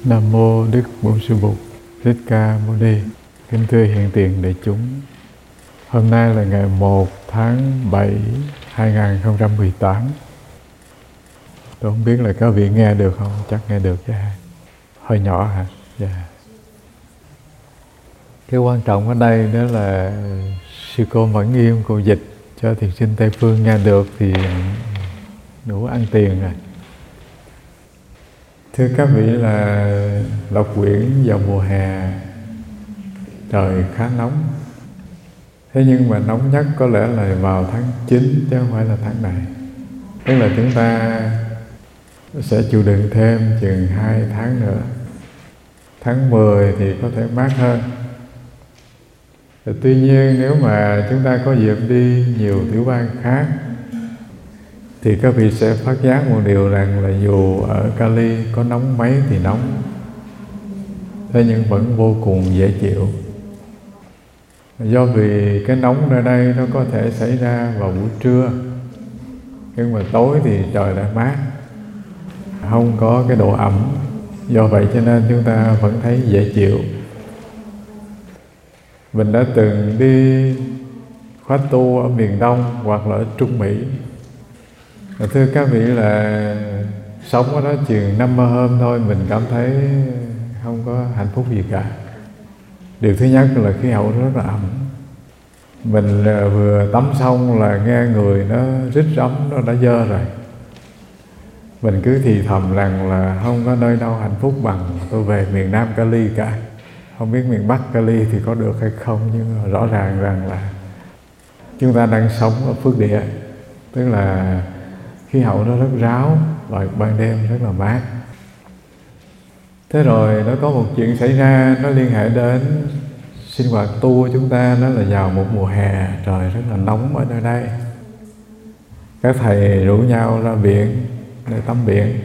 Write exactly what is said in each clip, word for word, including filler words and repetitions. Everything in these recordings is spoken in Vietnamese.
Nam mô Đức Bổn Sư Bụt Thích Ca Mâu Ni. Kính thưa hiện tiền đại chúng, hôm nay là ngày một tháng bảy hai nghìn không trăm mười tám. Tôi không biết là các vị nghe được không? Chắc nghe được chứ, hơi nhỏ hả? Dạ. Cái quan trọng ở đây đó là sư cô Mẫn Nghiêm cô dịch cho thiền sinh Tây Phương nghe được thì đủ ăn tiền rồi. Thưa các vị, là Lộc Quyển vào mùa hè trời khá nóng. Thế nhưng mà nóng nhất có lẽ là vào tháng chín chứ không phải là tháng này. Tức là chúng ta sẽ chịu đựng thêm chừng hai tháng nữa. Tháng mười thì có thể mát hơn. Tuy nhiên nếu mà chúng ta có dịp đi nhiều tiểu bang khác thì các vị sẽ phát giác một điều rằng là dù ở Cali có nóng mấy thì nóng, thế nhưng vẫn vô cùng dễ chịu. Do vì cái nóng nơi đây nó có thể xảy ra vào buổi trưa, nhưng mà tối thì trời lại mát, không có cái độ ẩm. Do vậy cho nên chúng ta vẫn thấy dễ chịu. Mình đã từng đi khóa tu ở miền Đông hoặc là ở Trung Mỹ. Thưa các vị, là sống ở đó chừng năm ba hôm thôi mình cảm thấy không có hạnh phúc gì cả. Điều thứ nhất là khí hậu rất là ẩm. Mình vừa tắm xong là nghe người nó rít rắm, nó đã dơ rồi. Mình cứ thì thầm rằng là không có nơi đâu hạnh phúc bằng tôi về miền Nam Cali cả. Không biết miền Bắc Cali thì có được hay không, nhưng mà rõ ràng rằng là chúng ta đang sống ở Phước Địa, tức là khí hậu nó rất ráo và ban đêm rất là mát. Thế rồi nó có một chuyện xảy ra, nó liên hệ đến sinh hoạt tu của chúng ta. Đó là vào một mùa hè trời rất là nóng ở nơi đây. Các thầy rủ nhau ra biển để tắm biển.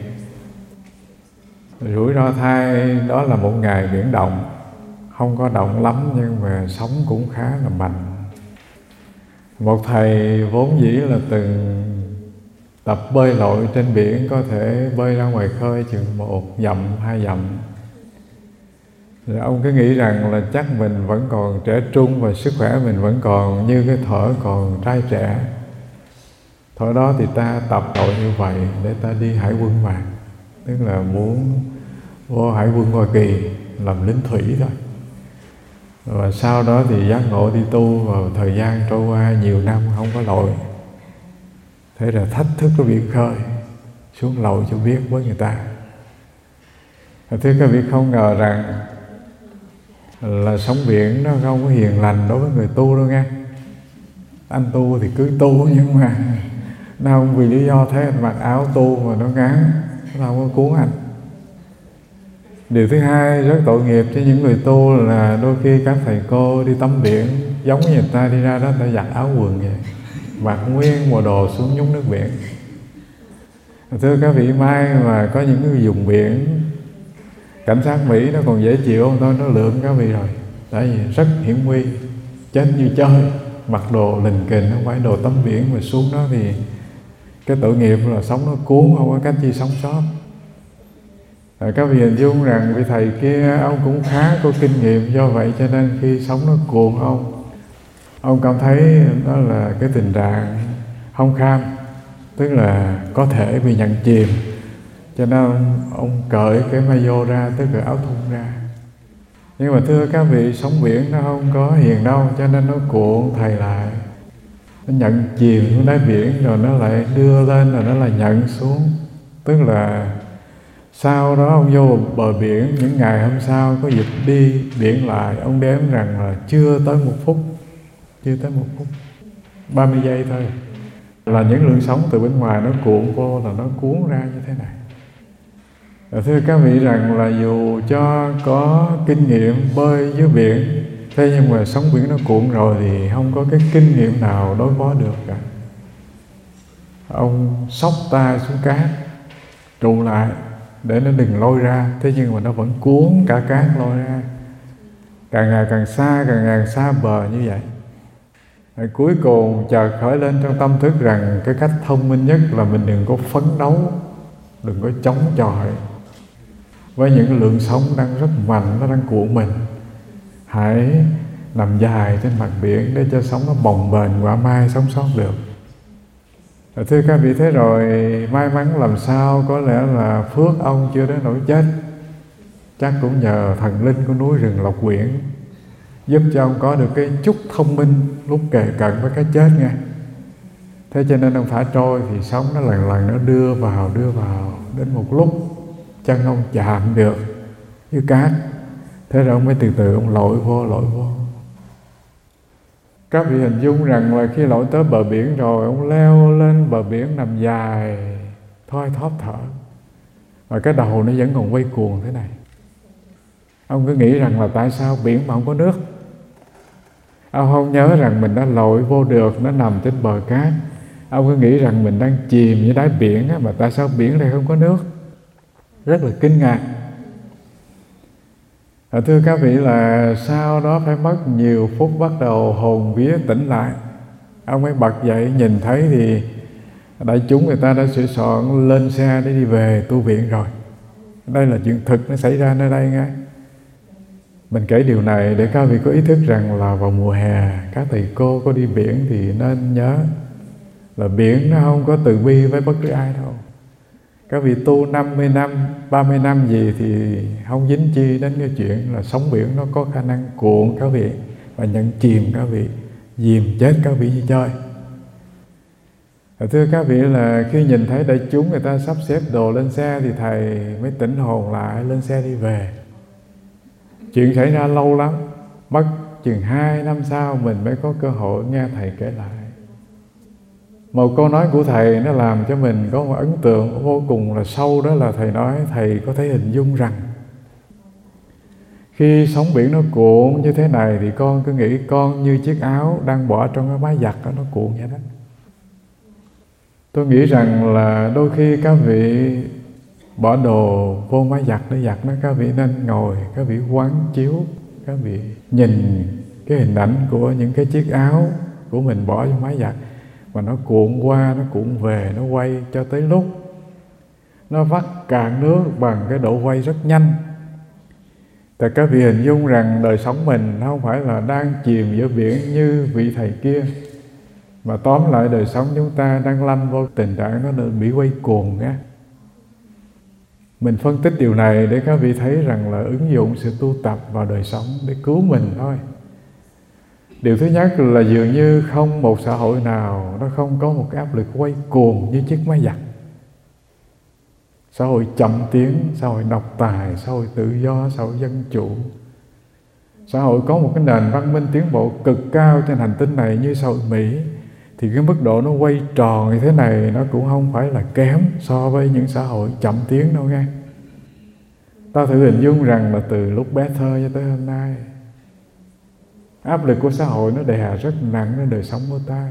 Rủi ro thay đó là một ngày biển động. Không có động lắm nhưng mà sóng cũng khá là mạnh. Một thầy vốn dĩ là từng tập bơi lội trên biển, có thể bơi ra ngoài khơi chừng một dặm, hai dặm. Rồi ông cứ nghĩ rằng là chắc mình vẫn còn trẻ trung và sức khỏe mình vẫn còn như cái thuở còn trai trẻ. Thuở đó thì ta tập lội như vậy để ta đi hải quân mà. Tức là muốn vô hải quân Hoa Kỳ làm lính thủy thôi. Và sau đó thì giác ngộ đi tu, vào thời gian trôi qua nhiều năm không có lội. Thế là thách thức cái biển khơi, xuống lội cho biết với người ta. Thưa các vị, không ngờ rằng là sóng biển nó không có hiền lành đối với người tu đâu nghe. Anh tu thì cứ tu, nhưng mà nó không vì lý do thế anh mặc áo tu mà nó ngán, nó không có cuốn anh. Điều thứ hai rất tội nghiệp cho những người tu là đôi khi các thầy cô đi tắm biển giống như người ta đi ra đó, ta giặt áo quần vậy, mặc nguyên bộ đồ xuống nhúng nước biển. Thưa các vị, mai mà có những cái vùng biển cảnh sát Mỹ nó còn dễ chịu không thôi, nó lượm các vị rồi. Tại vì rất hiểm nguy, chết như chơi, mặc đồ lình kình, không phải đồ tắm biển mà xuống đó thì cái tội nghiệp là sóng nó cuốn, không có cách chi sống sót. Rồi các vị hình dung rằng vị thầy kia ông cũng khá có kinh nghiệm, do vậy cho nên khi sóng nó cuộn ông, ông cảm thấy đó là cái tình trạng không kham, tức là có thể bị nhận chìm. Cho nên ông cởi cái mayo ra, tức là áo thun ra. Nhưng mà thưa các vị, sóng biển nó không có hiền đâu, cho nên nó cuộn thầy lại. Nó nhận chìm xuống đáy biển rồi nó lại đưa lên, rồi nó lại nhận xuống. Tức là sau đó ông vô bờ biển, những ngày hôm sau có dịp đi biển lại, ông đếm rằng là chưa tới một phút, chưa tới một phút, ba mươi giây thôi, là những lượng sóng từ bên ngoài nó cuộn vô, là nó cuốn ra như thế này. Và thưa các vị rằng là dù cho có kinh nghiệm bơi dưới biển, thế nhưng mà sóng biển nó cuộn rồi thì không có cái kinh nghiệm nào đối phó được cả. Ông xốc tay xuống cát, trụ lại để nó đừng lôi ra, thế nhưng mà nó vẫn cuốn cả cát lôi ra, càng ngày càng xa, càng ngày càng xa bờ như vậy. Rồi cuối cùng chợt khởi lên trong tâm thức rằng cái cách thông minh nhất là mình đừng có phấn đấu, đừng có chống chọi, với những lượng sống đang rất mạnh, nó đang cuộn mình. Hãy nằm dài trên mặt biển để cho sóng nó bồng bềnh quả mai sống sót được. Và thưa các vị, thế rồi may mắn làm sao, có lẽ là phước ông chưa đến nỗi chết, chắc cũng nhờ thần linh của núi rừng Lộc Quyển giúp cho ông có được cái chút thông minh lúc kề cận với cái chết nghe. Thế cho nên ông thả trôi thì sóng nó lần lần nó đưa vào đưa vào, đến một lúc chân ông chạm được với cát. Thế rồi ông mới từ từ ông lội vô lội vô. Các vị hình dung rằng là khi lội tới bờ biển rồi, ông leo lên bờ biển nằm dài thoi thóp thở, và cái đầu nó vẫn còn quay cuồng thế này. Ông cứ nghĩ rằng là tại sao biển mà không có nước. Ông không nhớ rằng mình đã lội vô được, nó nằm trên bờ cát. Ông cứ nghĩ rằng mình đang chìm dưới đáy biển á, mà tại sao biển này không có nước. Rất là kinh ngạc. Và thưa các vị, là sau đó phải mất nhiều phút bắt đầu hồn vía tỉnh lại. Ông mới bật dậy, nhìn thấy thì đại chúng người ta đã sửa soạn lên xe để đi về tu viện rồi. Đây là chuyện thực nó xảy ra nơi đây ngay. Mình kể điều này để các vị có ý thức rằng là vào mùa hè các thầy cô có đi biển thì nên nhớ là biển nó không có từ bi với bất cứ ai đâu. Các vị tu năm mươi năm, ba mươi năm gì thì không dính chi đến cái chuyện là sóng biển nó có khả năng cuộn các vị và nhận chìm các vị, dìm chết các vị như chơi. Và thưa các vị, là khi nhìn thấy đại chúng người ta sắp xếp đồ lên xe thì thầy mới tỉnh hồn lại, lên xe đi về. Chuyện xảy ra lâu lắm, mất chừng hai năm sau mình mới có cơ hội nghe thầy kể lại. Một câu nói của thầy nó làm cho mình có một ấn tượng vô cùng là sâu. Đó là thầy nói thầy có thể hình dung rằng khi sóng biển nó cuộn như thế này thì con cứ nghĩ con như chiếc áo đang bỏ trong cái máy giặt đó, nó cuộn vậy đó. Tôi nghĩ rằng là đôi khi các vị bỏ đồ vô máy giặt để giặt nó, các vị nên ngồi, các vị quán chiếu, các vị nhìn cái hình ảnh của những cái chiếc áo của mình bỏ vô máy giặt, và nó cuộn qua, nó cuộn về, nó quay cho tới lúc nó vắt cạn nước bằng cái độ quay rất nhanh. Thì các vị hình dung rằng đời sống mình nó không phải là đang chìm giữa biển như vị thầy kia, mà tóm lại đời sống chúng ta đang lâm vô tình trạng nó bị quay cuồng nhé. Mình phân tích điều này để các vị thấy rằng là ứng dụng sự tu tập vào đời sống để cứu mình thôi. Điều thứ nhất là dường như không một xã hội nào nó không có một cái áp lực quay cuồng như chiếc máy giặt. Xã hội chậm tiến, xã hội độc tài, xã hội tự do, xã hội dân chủ, xã hội có một cái nền văn minh tiến bộ cực cao trên hành tinh này như xã hội Mỹ, thì cái mức độ nó quay tròn như thế này nó cũng không phải là kém so với những xã hội chậm tiến đâu nghe. Ta thử hình dung rằng là từ lúc bé thơ cho tới hôm nay, áp lực của xã hội nó đè rất nặng lên đời sống của ta.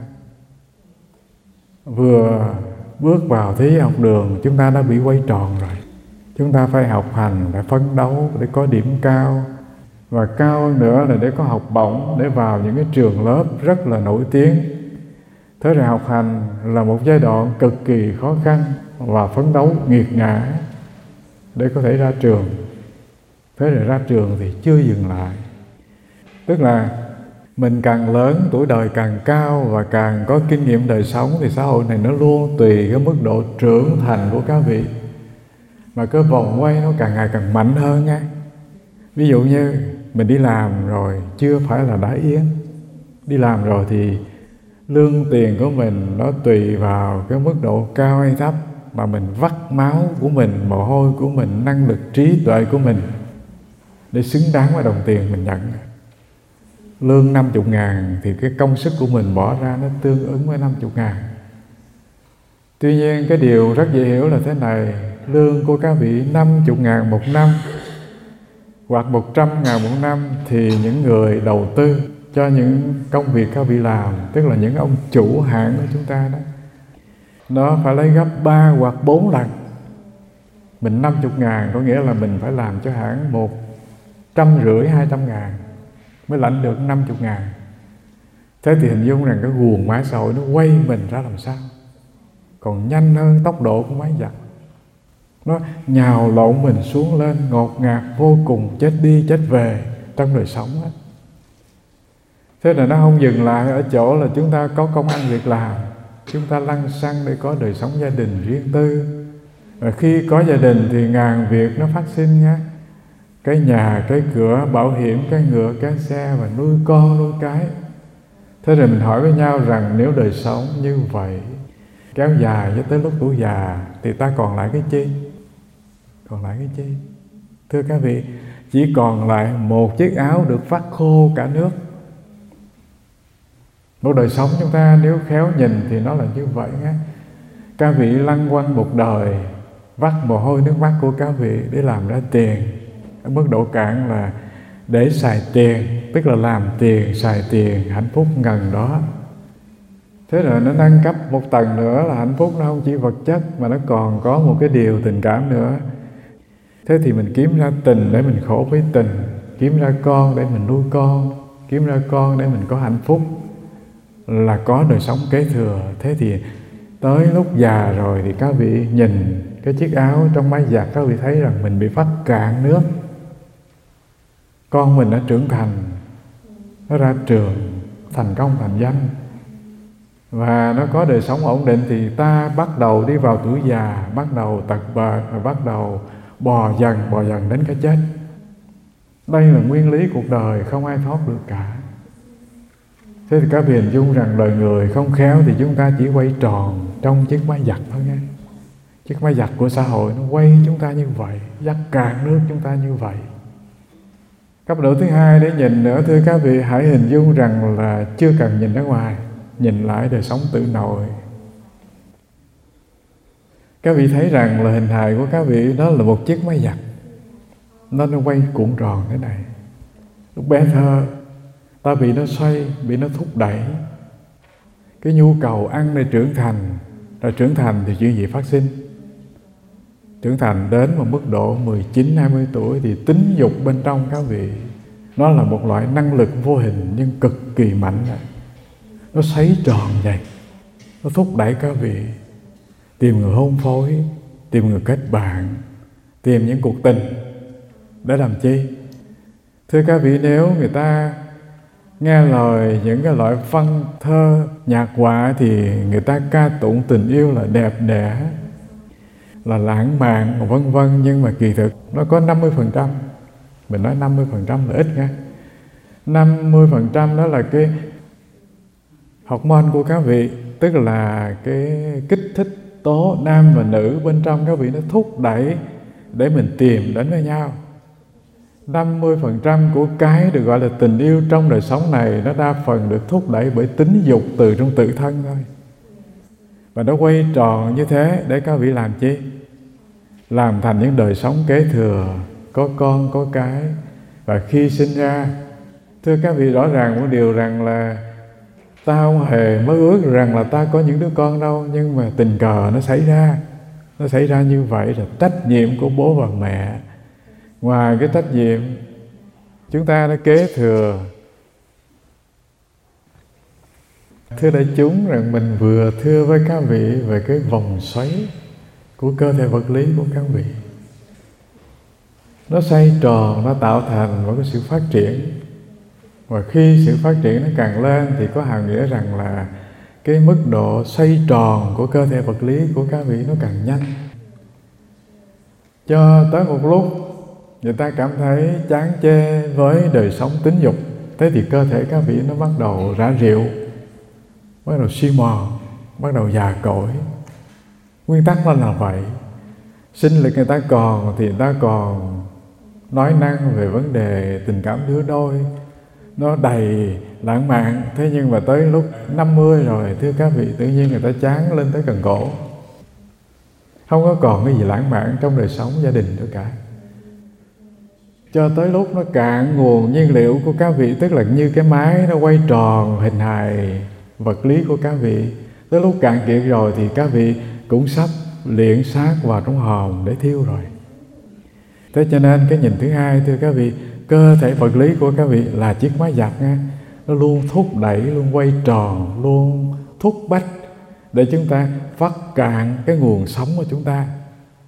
Vừa bước vào thế giới học đường, chúng ta đã bị quay tròn rồi. Chúng ta phải học hành, phải phấn đấu để có điểm cao, và cao hơn nữa là để có học bổng để vào những cái trường lớp rất là nổi tiếng. Thế rồi học hành là một giai đoạn cực kỳ khó khăn và phấn đấu nghiệt ngã để có thể ra trường. Thế rồi ra trường thì chưa dừng lại. Tức là mình càng lớn, tuổi đời càng cao và càng có kinh nghiệm đời sống, thì xã hội này nó luôn tùy cái mức độ trưởng thành của các vị mà cái vòng quay nó càng ngày càng mạnh hơn nha. Ví dụ như mình đi làm rồi chưa phải là đã yến. Đi làm rồi thì lương tiền của mình nó tùy vào cái mức độ cao hay thấp mà mình vắt máu của mình, mồ hôi của mình, năng lực trí tuệ của mình để xứng đáng với đồng tiền mình nhận. Lương năm mươi ngàn thì cái công sức của mình bỏ ra nó tương ứng với năm mươi ngàn. Tuy nhiên cái điều rất dễ hiểu là thế này, lương của các vị năm mươi ngàn một năm hoặc một trăm ngàn một năm thì những người đầu tư cho những công việc các vị làm, tức là những ông chủ hãng của chúng ta đó, nó phải lấy gấp ba hoặc bốn lần. Mình năm mươi ngàn có nghĩa là mình phải làm cho hãng một trăm rưỡi, hai trăm ngàn mới lãnh được năm mươi ngàn. Thế thì hình dung rằng cái guồng máy xã hội nó quay mình ra làm sao, còn nhanh hơn tốc độ của máy giặt. Nó nhào lộn mình xuống lên ngột ngạt vô cùng, chết đi chết về trong đời sống đó. Thế là nó không dừng lại ở chỗ là chúng ta có công ăn việc làm, chúng ta lăn xăng để có đời sống gia đình riêng tư. Và khi có gia đình thì ngàn việc nó phát sinh nhé. Cái nhà, cái cửa, bảo hiểm, cái ngựa, cái xe và nuôi con, nuôi cái. Thế rồi mình hỏi với nhau rằng nếu đời sống như vậy kéo dài cho tới lúc tuổi già thì ta còn lại cái chi? Còn lại cái chi? Thưa các vị, chỉ còn lại một chiếc áo được vắt khô cả nước. Một đời sống chúng ta nếu khéo nhìn thì nó là như vậy nhé. Các vị lăn quăng một đời, vắt mồ hôi nước mắt của các vị để làm ra tiền. Ở mức độ cạn là để xài tiền, tức là làm tiền, xài tiền, hạnh phúc ngần đó. Thế rồi nó nâng cấp một tầng nữa là hạnh phúc nó không chỉ vật chất mà nó còn có một cái điều tình cảm nữa. Thế thì mình kiếm ra tình để mình khổ với tình, kiếm ra con để mình nuôi con, kiếm ra con để mình có hạnh phúc, là có đời sống kế thừa. Thế thì tới lúc già rồi thì các vị nhìn cái chiếc áo trong máy giặt, các vị thấy rằng mình bị vắt cạn nước. Con mình đã trưởng thành, nó ra trường, thành công thành danh, và nó có đời sống ổn định, thì ta bắt đầu đi vào tuổi già, bắt đầu tật bệnh, và bắt đầu bò dần, bò dần đến cái chết. Đây là nguyên lý cuộc đời, không ai thoát được cả. Thế thì các vị hình dung rằng đời người không khéo thì chúng ta chỉ quay tròn trong chiếc máy giặt thôi nghe. Chiếc máy giặt của xã hội nó quay chúng ta như vậy, dắt cạn nước chúng ta như vậy. Cấp độ thứ hai để nhìn nữa, thưa các vị, hãy hình dung rằng là chưa cần nhìn ra ngoài, nhìn lại đời sống tự nội. Các vị thấy rằng là hình hài của các vị đó là một chiếc máy giặt, nó nó quay cuộn tròn thế này. Lúc bé thơ ta bị nó xoay, bị nó thúc đẩy. Cái nhu cầu ăn này trưởng thành, rồi trưởng thành thì chuyện gì phát sinh? Trưởng thành đến một mức độ mười chín hai mươi tuổi thì tính dục bên trong các vị, nó là một loại năng lực vô hình nhưng cực kỳ mạnh. Nó xoáy tròn vậy, nó thúc đẩy các vị tìm người hôn phối, tìm người kết bạn, tìm những cuộc tình. Để làm chi? Thưa các vị, nếu người ta nghe lời những cái loại văn thơ, nhạc họa thì người ta ca tụng tình yêu là đẹp đẽ, là lãng mạn, vân vân, nhưng mà kỳ thực nó có năm mươi phần trăm. Mình nói năm mươi phần trăm là ít nha. năm mươi phần trăm đó là cái hormone của các vị, tức là cái kích thích tố nam và nữ bên trong các vị, nó thúc đẩy để mình tìm đến với nhau. năm mươi phần trăm của cái được gọi là tình yêu trong đời sống này, nó đa phần được thúc đẩy bởi tính dục từ trong tự thân thôi. Và nó quay tròn như thế để các vị làm chi? Làm thành những đời sống kế thừa, có con, có cái. Và khi sinh ra, thưa các vị, rõ ràng một điều rằng là ta không hề mơ ước rằng là ta có những đứa con đâu, nhưng mà tình cờ nó xảy ra. Nó xảy ra như vậy là trách nhiệm của bố và mẹ. Ngoài cái trách nhiệm, chúng ta đã kế thừa. Thưa đại chúng, rằng mình vừa thưa với các vị về cái vòng xoáy của cơ thể vật lý của các vị. Nó xoay tròn, nó tạo thành một cái sự phát triển. Và khi sự phát triển nó càng lên thì có hàm nghĩa rằng là cái mức độ xoay tròn của cơ thể vật lý của các vị nó càng nhanh. Cho tới một lúc người ta cảm thấy chán chê với đời sống tính dục, thế thì cơ thể các vị nó bắt đầu rã rượu, bắt đầu suy mòn, bắt đầu già cỗi. Nguyên tắc nó là vậy. Sinh lực người ta còn thì người ta còn nói năng về vấn đề tình cảm lứa đôi, nó đầy lãng mạn. Thế nhưng mà tới lúc năm mươi rồi, thưa các vị, tự nhiên người ta chán lên tới cần cổ. Không có còn cái gì lãng mạn trong đời sống gia đình nữa cả. Cho tới lúc nó cạn nguồn nhiên liệu của các vị, tức là như cái máy nó quay tròn hình hài vật lý của các vị. Tới lúc cạn kiệt rồi thì các vị cũng sắp liệng xác vào trong hòm để thiêu rồi. Thế cho nên cái nhìn thứ hai, thưa các vị, cơ thể vật lý của các vị là chiếc máy giặt nha. Nó luôn thúc đẩy, luôn quay tròn, luôn thúc bách để chúng ta vắt cạn cái nguồn sống của chúng ta.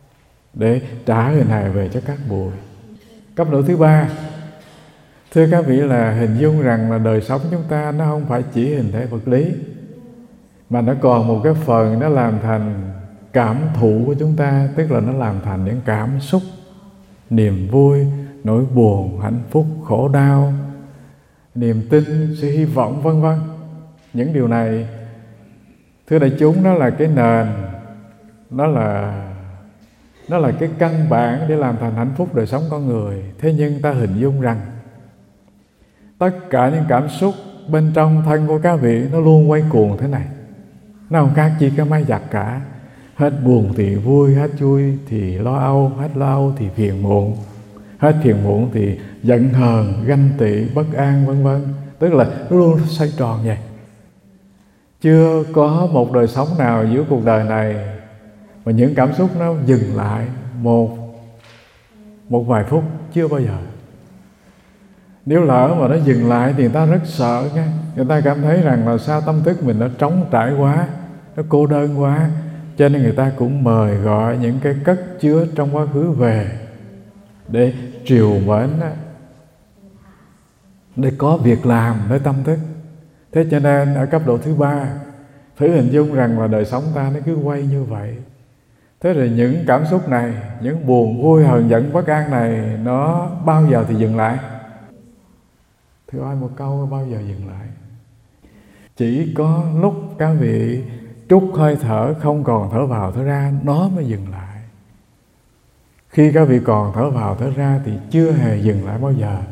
để trả hình hài về cho các bụi. Cấp độ thứ ba, thưa các vị, là hình dung rằng là đời sống chúng ta nó không phải chỉ hình thể vật lý, mà nó còn một cái phần nó làm thành cảm thụ của chúng ta, tức là nó làm thành những cảm xúc, niềm vui, nỗi buồn, hạnh phúc, khổ đau, niềm tin, sự hy vọng, vân vân. Những điều này, thưa đại chúng, nó là cái nền, nó là nó là cái căn bản để làm thành hạnh phúc đời sống con người. Thế nhưng ta hình dung rằng tất cả những cảm xúc bên trong thân của các vị nó luôn quay cuồng thế này. Nó không khác chi cái máy giặt cả. Hết buồn thì vui, hết vui thì lo âu, hết lo âu thì phiền muộn, hết phiền muộn thì giận hờn, ganh tị, bất an, vân vân. Tức là nó luôn xoay tròn vậy. Chưa có một đời sống nào giữa cuộc đời này mà những cảm xúc nó dừng lại một một vài phút, chưa bao giờ. Nếu lỡ mà nó dừng lại thì người ta rất sợ nghe. Người ta cảm thấy rằng là sao tâm thức mình nó trống trải quá, nó cô đơn quá, cho nên người ta cũng mời gọi những cái cất chứa trong quá khứ về để triều mến, để có việc làm với tâm thức. Thế cho nên ở cấp độ thứ ba, thử hình dung rằng là đời sống ta nó cứ quay như vậy. Thế rồi những cảm xúc này, những buồn, vui, hờn giận, bất an này, nó bao giờ thì dừng lại? Thưa ai một câu, bao giờ dừng lại? Chỉ có lúc các vị trút hơi thở, không còn thở vào thở ra, nó mới dừng lại. Khi các vị còn thở vào thở ra thì chưa hề dừng lại bao giờ.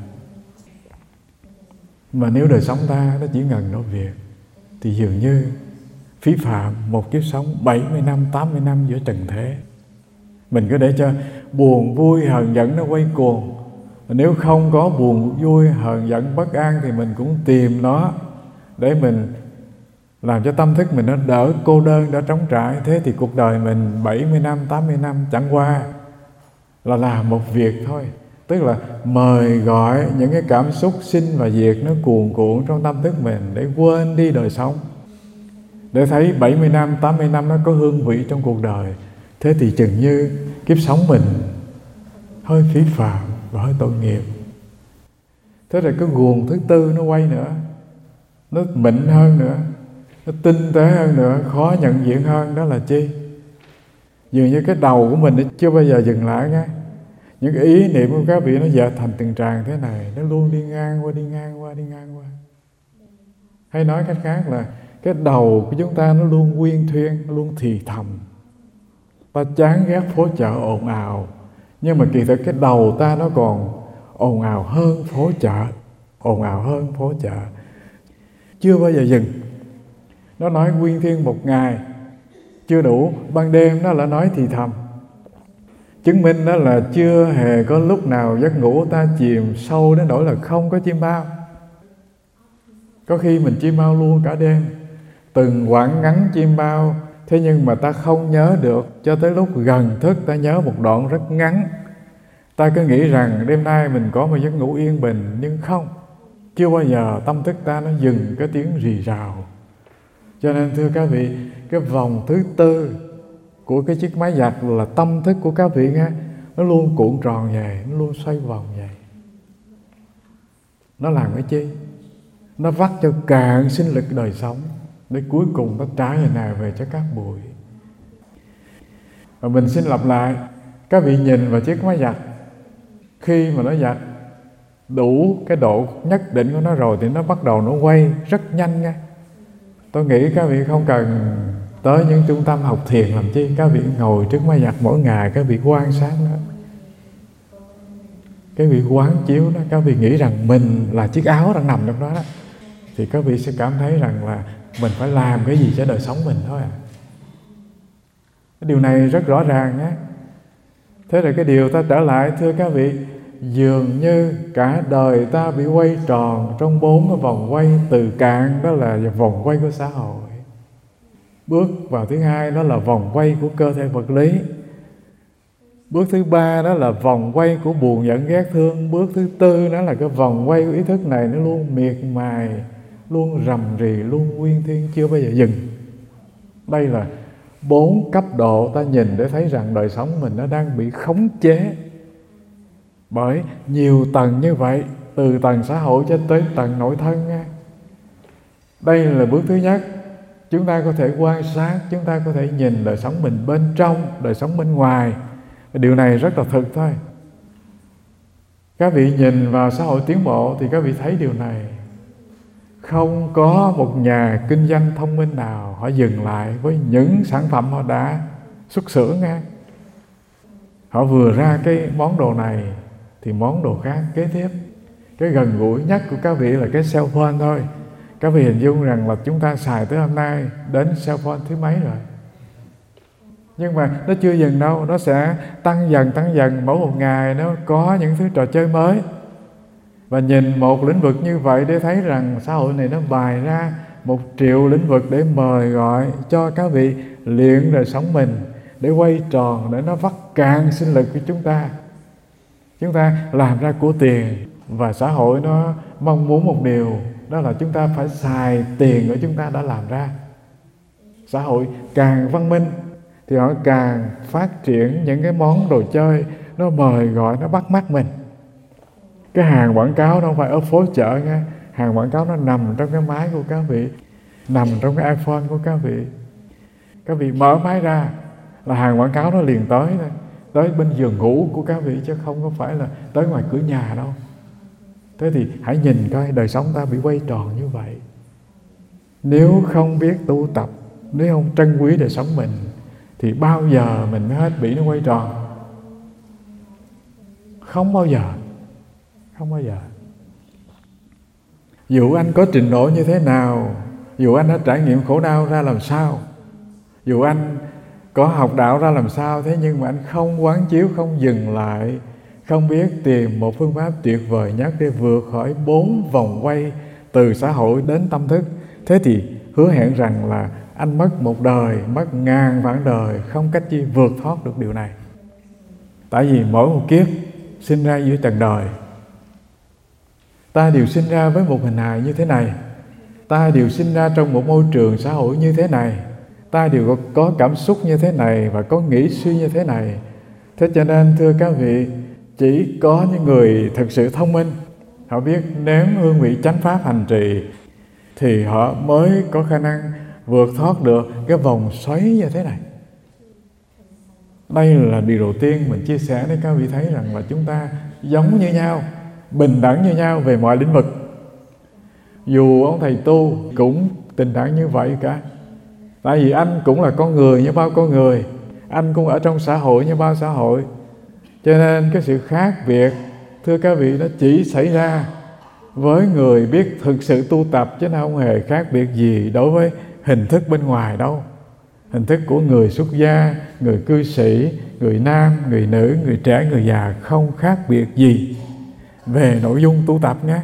Mà nếu đời sống ta nó chỉ ngần đó việc thì dường như phí phạm một kiếp sống bảy mươi năm, tám mươi năm giữa trần thế. Mình cứ để cho buồn, vui, hờn giận nó quay cuồng. Nếu không có buồn, vui, hờn giận, bất an thì mình cũng tìm nó để mình làm cho tâm thức mình nó đỡ cô đơn, đỡ trống trải. Thế thì cuộc đời mình bảy mươi năm, tám mươi năm chẳng qua là làm một việc thôi. Tức là mời gọi những cái cảm xúc sinh và diệt nó cuồn cuộn trong tâm thức mình để quên đi đời sống, để thấy bảy mươi năm, tám mươi năm nó có hương vị trong cuộc đời. Thế thì chừng như kiếp sống mình hơi phí phạm và hơi tội nghiệp. Thế rồi cái guồng thứ tư nó quay nữa, nó mịn hơn nữa, nó tinh tế hơn nữa, khó nhận diện hơn. Đó là chi? Dường như cái đầu của mình nó chưa bao giờ dừng lại nghe. Những cái ý niệm của các vị nó dệt thành từng tràng thế này, nó luôn đi ngang qua, đi ngang qua, đi ngang qua. Hay nói cách khác là cái đầu của chúng ta nó luôn quyên thuyên, nó luôn thì thầm. Ta chán ghét phố chợ ồn ào, nhưng mà kỳ thực cái đầu ta nó còn ồn ào hơn phố chợ, ồn ào hơn phố chợ. Chưa bao giờ dừng. Nó nói quyên thuyên một ngày chưa đủ, ban đêm nó lại nói thì thầm. Chứng minh đó là chưa hề có lúc nào giấc ngủ ta chìm sâu đến nỗi là không có chim bao. Có khi mình chim bao luôn cả đêm, từng quãng ngắn chim bao, thế nhưng mà ta không nhớ được cho tới lúc gần thức ta nhớ một đoạn rất ngắn. Ta cứ nghĩ rằng đêm nay mình có một giấc ngủ yên bình, nhưng không, chưa bao giờ tâm thức ta nó dừng cái tiếng rì rào. Cho nên thưa các vị, cái vòng thứ tư của cái chiếc máy giặt là tâm thức của các vị nghe, nó luôn cuộn tròn vậy, nó luôn xoay vòng vậy. Nó làm cái chi? Nó vắt cho cạn sinh lực đời sống, để cuối cùng nó trả hình nào về cho các bụi. Và mình xin lặp lại, các vị nhìn vào chiếc máy giặt, khi mà nó giặt đủ cái độ nhất định của nó rồi thì nó bắt đầu nó quay rất nhanh nha. Tôi nghĩ các vị không cần tới những trung tâm học thiền làm chi, các vị ngồi trước máy giặt mỗi ngày, các vị quan sát nó, các vị quán chiếu đó, các vị nghĩ rằng mình là chiếc áo đang nằm trong đó, đó thì các vị sẽ cảm thấy rằng là mình phải làm cái gì cho đời sống mình thôi à. Cái điều này rất rõ ràng nhé. Thế rồi cái điều ta trở lại, thưa các vị, dường như cả đời ta bị quay tròn trong bốn cái vòng quay từ cạn, đó là vòng quay của xã hội. Bước vào thứ hai đó là vòng quay của cơ thể vật lý. Bước thứ ba đó là vòng quay của buồn giận ghét thương. Bước thứ tư đó là cái vòng quay của ý thức này, nó luôn miệt mài, luôn rầm rì, luôn nguyên thiên, chưa bao giờ dừng. Đây là bốn cấp độ ta nhìn để thấy rằng đời sống mình nó đang bị khống chế bởi nhiều tầng như vậy, từ tầng xã hội cho tới tầng nội thân nha. Đây là bước thứ nhất. Chúng ta có thể quan sát, chúng ta có thể nhìn đời sống mình bên trong, đời sống bên ngoài. Điều này rất là thực thôi. Các vị nhìn vào xã hội tiến bộ thì các vị thấy điều này. Không có một nhà kinh doanh thông minh nào họ dừng lại với những sản phẩm họ đã xuất xưởng nha. Họ vừa ra cái món đồ này thì món đồ khác kế tiếp. Cái gần gũi nhất của các vị là cái cell phone thôi. Các vị hình dung rằng là chúng ta xài tới hôm nay đến cell phone thứ mấy rồi. Nhưng mà nó chưa dừng đâu, nó sẽ tăng dần tăng dần. Mỗi một ngày nó có những thứ trò chơi mới. Và nhìn một lĩnh vực như vậy để thấy rằng xã hội này nó bày ra một triệu lĩnh vực để mời gọi cho các vị luyện đời sống mình, để quay tròn, để nó vắt cạn sinh lực của chúng ta. Chúng ta làm ra của tiền, và xã hội nó mong muốn một điều, đó là chúng ta phải xài tiền của chúng ta đã làm ra. Xã hội càng văn minh thì họ càng phát triển những cái món đồ chơi nó mời gọi, nó bắt mắt mình. Cái hàng quảng cáo nó không phải ở phố chợ nha. Hàng quảng cáo nó nằm trong cái máy của các vị, nằm trong cái iPhone của các vị. Các vị mở máy ra là hàng quảng cáo nó liền tới thôi, tới bên giường ngủ của các vị, chứ không có phải là tới ngoài cửa nhà đâu. Thế thì hãy nhìn coi đời sống ta bị quay tròn như vậy. Nếu không biết tu tập, nếu không trân quý đời sống mình, thì bao giờ mình mới hết bị nó quay tròn? Không bao giờ. Không bao giờ. Dù anh có trình độ như thế nào, dù anh đã trải nghiệm khổ đau ra làm sao, dù anh có học đạo ra làm sao, thế nhưng mà anh không quán chiếu, không dừng lại, không biết tìm một phương pháp tuyệt vời nhất để vượt khỏi bốn vòng quay từ xã hội đến tâm thức, thế thì hứa hẹn rằng là anh mất một đời, mất ngàn vạn đời, không cách chi vượt thoát được điều này. Tại vì mỗi một kiếp sinh ra giữa trần đời, ta đều sinh ra với một hình hài như thế này. Ta đều sinh ra trong một môi trường xã hội như thế này. Ta đều có, có cảm xúc như thế này và có nghĩ suy như thế này. Thế cho nên thưa các vị, chỉ có những người thực sự thông minh, họ biết nếm hương vị chánh pháp hành trì, thì họ mới có khả năng vượt thoát được cái vòng xoáy như thế này. Đây là điều đầu tiên mình chia sẻ để các vị thấy rằng là chúng ta giống như nhau, bình đẳng như nhau về mọi lĩnh vực. Dù ông thầy tu cũng tình trạng như vậy cả. Tại vì anh cũng là con người như bao con người, anh cũng ở trong xã hội như bao xã hội. Cho nên cái sự khác biệt, thưa các vị, nó chỉ xảy ra với người biết thực sự tu tập, chứ nó không hề khác biệt gì đối với hình thức bên ngoài đâu. Hình thức của người xuất gia, người cư sĩ, người nam, người nữ, người trẻ, người già không khác biệt gì về nội dung tu tập nhé.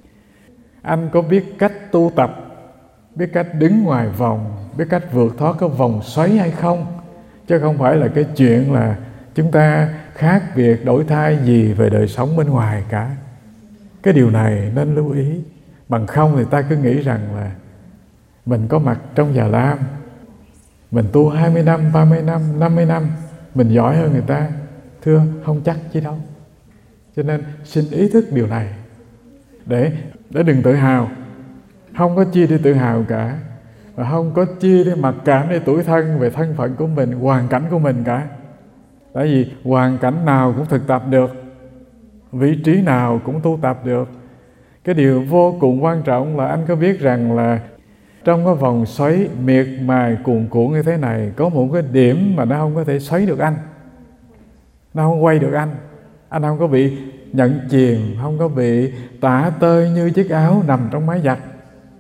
Anh có biết cách tu tập, biết cách đứng ngoài vòng, biết cách vượt thoát cái vòng xoáy hay không? Chứ không phải là cái chuyện là chúng ta khác biệt đổi thay gì về đời sống bên ngoài cả. Cái điều này nên lưu ý. Bằng không thì ta cứ nghĩ rằng là mình có mặt trong Già Lam, mình tu hai mươi năm, ba mươi năm, năm mươi năm, mình giỏi hơn người ta. Thưa, không chắc chứ đâu. Cho nên xin ý thức điều này để, để đừng tự hào. Không có chi để tự hào cả, và không có chi để mặc cảm để tủi thân về thân phận của mình, hoàn cảnh của mình cả. Tại vì hoàn cảnh nào cũng thực tập được, vị trí nào cũng tu tập được. Cái điều vô cùng quan trọng là anh có biết rằng là trong cái vòng xoáy miệt mài cuồn cuộn như thế này, có một cái điểm mà nó không có thể xoáy được anh, nó không quay được anh. Anh không có bị nhận chìm, không có bị tả tơi như chiếc áo nằm trong máy giặt.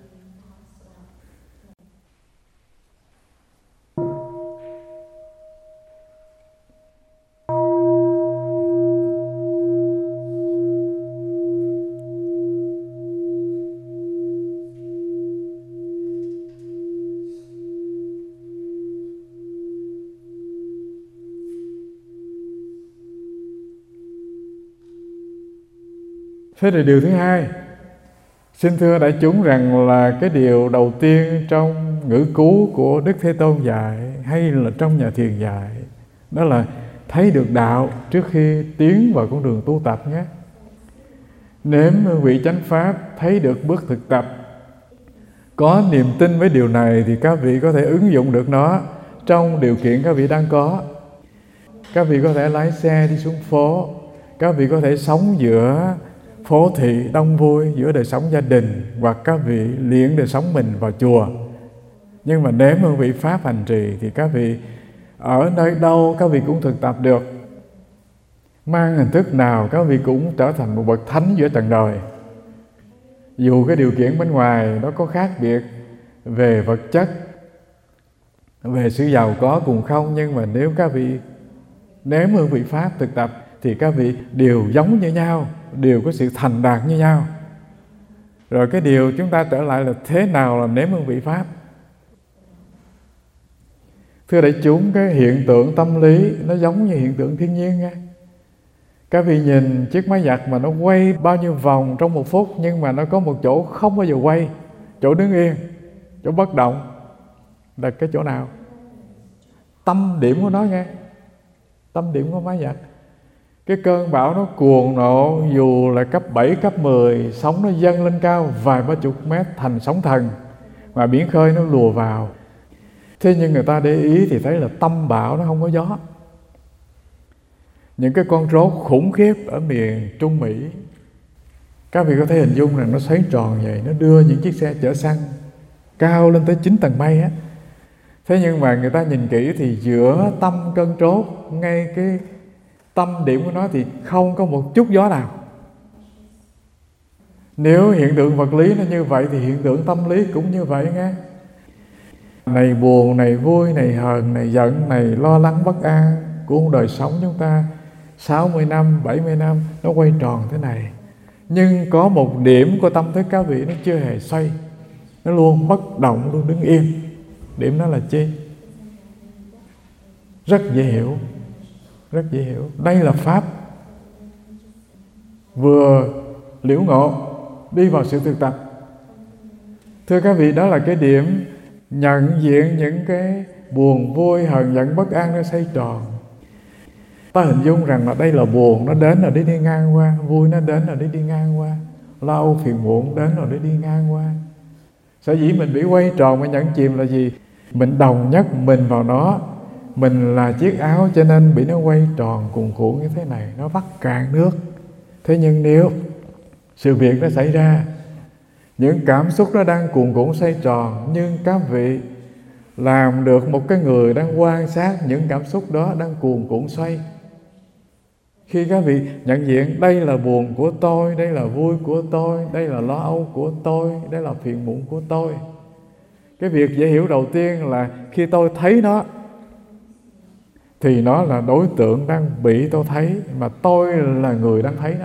Thế thì điều thứ hai, xin thưa đại chúng rằng là cái điều đầu tiên trong ngữ cứu của Đức Thế Tôn dạy hay là trong nhà thiền dạy, đó là thấy được đạo trước khi tiến vào con đường tu tập nhé. Nếm hương vị chánh pháp, thấy được bước thực tập, có niềm tin với điều này thì các vị có thể ứng dụng được nó trong điều kiện các vị đang có. Các vị có thể lái xe đi xuống phố, các vị có thể sống giữa phố thị đông vui, giữa đời sống gia đình, hoặc các vị luyện đời sống mình vào chùa. Nhưng mà nếm hương vị pháp hành trì thì các vị ở nơi đâu các vị cũng thực tập được. Mang hình thức nào các vị cũng trở thành một bậc thánh giữa trần đời. Dù cái điều kiện bên ngoài nó có khác biệt về vật chất, về sự giàu có cùng không, nhưng mà nếu các vị nếm hương vị pháp thực tập thì các vị đều giống như nhau, đều có sự thành đạt như nhau. Rồi cái điều chúng ta trở lại là thế nào là nếm hương vị pháp? Thưa đại chúng, cái hiện tượng tâm lý nó giống như hiện tượng thiên nhiên nha. Các vị nhìn chiếc máy giặt mà nó quay bao nhiêu vòng trong một phút, nhưng mà nó có một chỗ không bao giờ quay, chỗ đứng yên, chỗ bất động. Là cái chỗ nào? Tâm điểm của nó nghe. Tâm điểm của máy giặt. Cái cơn bão nó cuồng nộ, dù là cấp bảy, cấp mười, sóng nó dâng lên cao vài ba chục mét thành sóng thần, mà biển khơi nó lùa vào. Thế nhưng người ta để ý thì thấy là tâm bão nó không có gió. Những cái con rốt khủng khiếp ở miền Trung Mỹ, các vị có thể hình dung rằng nó xoáy tròn vậy, nó đưa những chiếc xe chở xăng cao lên tới chín tầng mây á. Thế nhưng mà người ta nhìn kỹ thì giữa tâm cơn trốt, ngay cái tâm điểm của nó thì không có một chút gió nào. Nếu hiện tượng vật lý nó như vậy thì hiện tượng tâm lý cũng như vậy nghe. Này buồn, này vui, này hờn, này giận, này lo lắng bất an của đời sống chúng ta sáu mươi năm, bảy mươi năm nó quay tròn thế này. Nhưng có một điểm của tâm thức các vị nó chưa hề xoay, nó luôn bất động, luôn đứng yên. Điểm đó là chi? Rất dễ hiểu, rất dễ hiểu. Đây là pháp vừa liễu ngộ đi vào sự thực tập. Thưa các vị, đó là cái điểm nhận diện những cái buồn vui hờn giận bất an nó xoay tròn. Ta hình dung rằng là đây là buồn, nó đến rồi để đi ngang qua, vui nó đến rồi để đi ngang qua, lo âu phiền muộn đến rồi để đi ngang qua. Sở dĩ mình bị quay tròn, mình nhẫn chìm là gì? Mình đồng nhất mình vào nó. Mình là chiếc áo cho nên bị nó quay tròn cuồn cuộn như thế này, nó vắt cạn nước. Thế nhưng nếu sự việc nó xảy ra, những cảm xúc nó đang cuồn cuộn xoay tròn, nhưng các vị làm được một cái người đang quan sát những cảm xúc đó đang cuồn cuộn xoay. Khi các vị nhận diện đây là buồn của tôi, đây là vui của tôi, đây là lo âu của tôi, đây là phiền muộn của tôi. Cái việc dễ hiểu đầu tiên là khi tôi thấy nó thì nó là đối tượng đang bị tôi thấy, mà tôi là người đang thấy đó.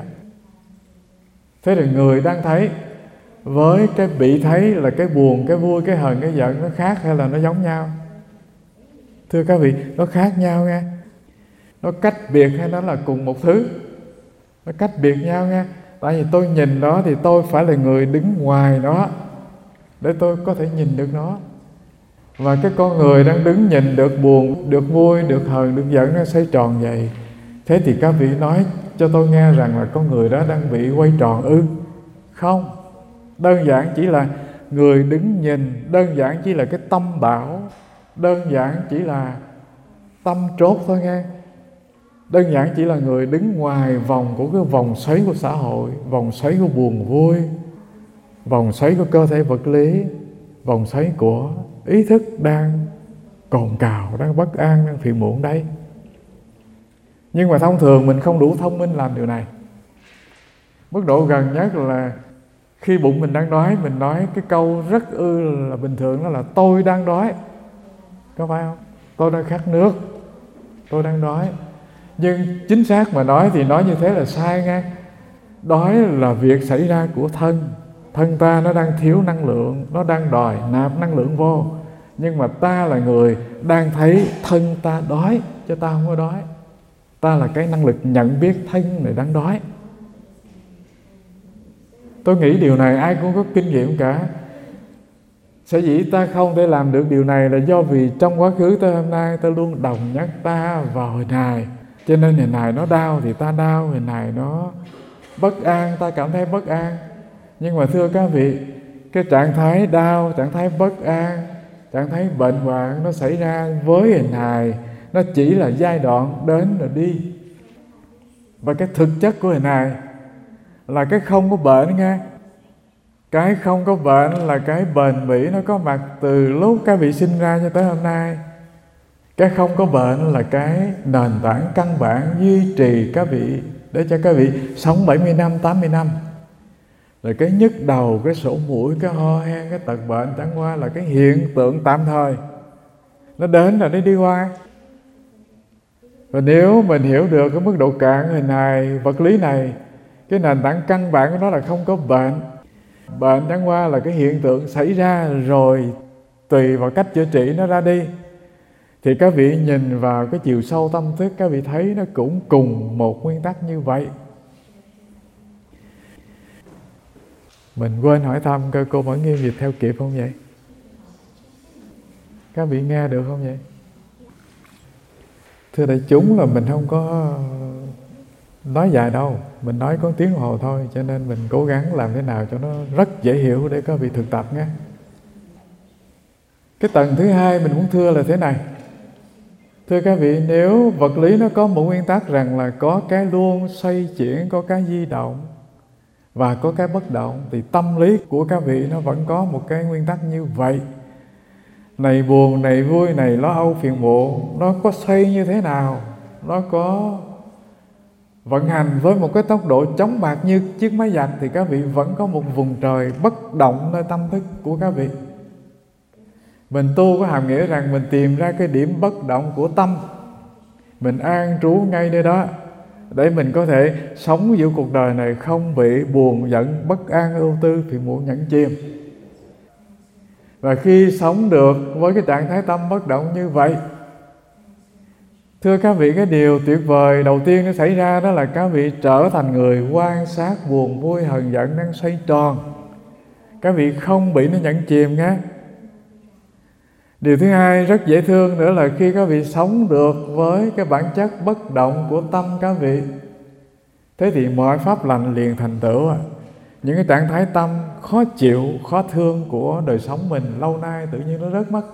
Thế thì người đang thấy với cái bị thấy là cái buồn, cái vui, cái hờn, cái giận nó khác hay là nó giống nhau? Thưa các vị, nó khác nhau nghe. Nó cách biệt hay nó là cùng một thứ? Nó cách biệt nhau nghe. Tại vì tôi nhìn nó thì tôi phải là người đứng ngoài nó để tôi có thể nhìn được nó. Và cái con người đang đứng nhìn được buồn, được vui, được hờn, được giận nó xoay tròn vậy. Thế thì các vị nói cho tôi nghe rằng là con người đó đang bị quay tròn ư? Không. Đơn giản chỉ là người đứng nhìn, đơn giản chỉ là cái tâm bảo, đơn giản chỉ là tâm trốt thôi nghe. Đơn giản chỉ là người đứng ngoài vòng của cái vòng xoáy của xã hội, vòng xoáy của buồn vui, vòng xoáy của cơ thể vật lý, vòng xoáy của ý thức đang cồn cào, đang bất an, đang phiền muộn đây. Nhưng mà thông thường mình không đủ thông minh làm điều này. Mức độ gần nhất là khi bụng mình đang đói, mình nói cái câu rất ư là bình thường, đó là tôi đang đói. Có phải không? Tôi đang khát nước, tôi đang đói. Nhưng chính xác mà nói thì nói như thế là sai nghe. Đói là việc xảy ra của thân. Thân ta nó đang thiếu năng lượng, nó đang đòi nạp năng lượng vô. Nhưng mà ta là người đang thấy thân ta đói, chứ ta không có đói. Ta là cái năng lực nhận biết thân này đang đói. Tôi nghĩ điều này ai cũng có kinh nghiệm cả. Sở dĩ ta không thể làm được điều này là do vì trong quá khứ tới hôm nay ta luôn đồng nhất ta vào hồi này. Cho nên hồi này nó đau thì ta đau, hồi này nó bất an ta cảm thấy bất an. Nhưng mà thưa các vị, cái trạng thái đau, trạng thái bất an, trạng thái bệnh hoạn nó xảy ra với hình hài, nó chỉ là giai đoạn đến rồi đi. Và cái thực chất của hình hài là cái không có bệnh nghe. Cái không có bệnh là cái bền bỉ, nó có mặt từ lúc các vị sinh ra cho tới hôm nay. Cái không có bệnh là cái nền tảng căn bản duy trì các vị để cho các vị sống bảy mươi năm, tám mươi năm. Rồi cái nhức đầu, cái sổ mũi, cái ho hen, cái tật bệnh chẳng qua là cái hiện tượng tạm thời. Nó đến rồi nó đi qua. Và nếu mình hiểu được cái mức độ cạn hình hài vật lý này, cái nền tảng căn bản của nó là không có bệnh. Bệnh chẳng qua là cái hiện tượng xảy ra rồi tùy vào cách chữa trị nó ra đi. Thì các vị nhìn vào cái chiều sâu tâm thức, các vị thấy nó cũng cùng một nguyên tắc như vậy. Mình quên hỏi thăm cơ cô Mẫn Nghiêm dịch theo kịp không vậy? Các vị nghe được không vậy? Thưa đại chúng là mình không có nói dài đâu, mình nói có tiếng đồng hồ thôi, cho nên mình cố gắng làm thế nào cho nó rất dễ hiểu để các vị thực tập nhé. Cái tầng thứ hai mình muốn thưa là thế này. Thưa các vị, nếu vật lý nó có một nguyên tắc rằng là có cái luôn xoay chuyển, có cái di động và có cái bất động, thì tâm lý của các vị nó vẫn có một cái nguyên tắc như vậy. Này buồn, này vui, này lo âu phiền muộn, nó có xoay như thế nào, nó có vận hành với một cái tốc độ chóng mặt như chiếc máy giặt, thì các vị vẫn có một vùng trời bất động nơi tâm thức của các vị. Mình tu có hàm nghĩa rằng mình tìm ra cái điểm bất động của tâm, mình an trú ngay nơi đó để mình có thể sống giữa cuộc đời này không bị buồn, giận, bất an, ưu tư, phiền muộn nhẫn chìm. Và khi sống được với cái trạng thái tâm bất động như vậy, thưa các vị, cái điều tuyệt vời đầu tiên nó xảy ra đó là các vị trở thành người quan sát buồn, vui, hờn, giận đang xoay tròn. Các vị không bị nó nhẫn chìm nhé. Điều thứ hai rất dễ thương nữa là khi các vị sống được với cái bản chất bất động của tâm các vị, thế thì mọi pháp lành liền thành tựu. Những cái trạng thái tâm khó chịu, khó thương của đời sống mình lâu nay tự nhiên nó rớt mất.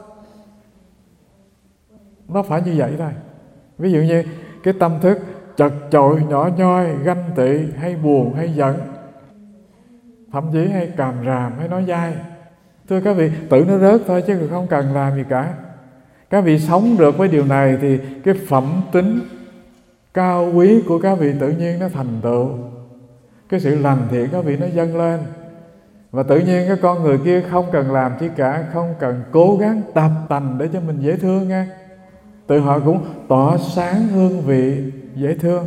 Nó phải như vậy thôi. Ví dụ như cái tâm thức chật chội, nhỏ nhoi, ganh tị, hay buồn, hay giận, thậm chí hay càm ràm, hay nói dai, thưa các vị, tự nó rớt thôi chứ không cần làm gì cả. Các vị sống được với điều này thì cái phẩm tính cao quý của các vị tự nhiên nó thành tựu. Cái sự lành thiện các vị nó dâng lên. Và tự nhiên cái con người kia không cần làm chi cả, không cần cố gắng tập tành để cho mình dễ thương nghe. Tự họ cũng tỏ sáng hương vị dễ thương.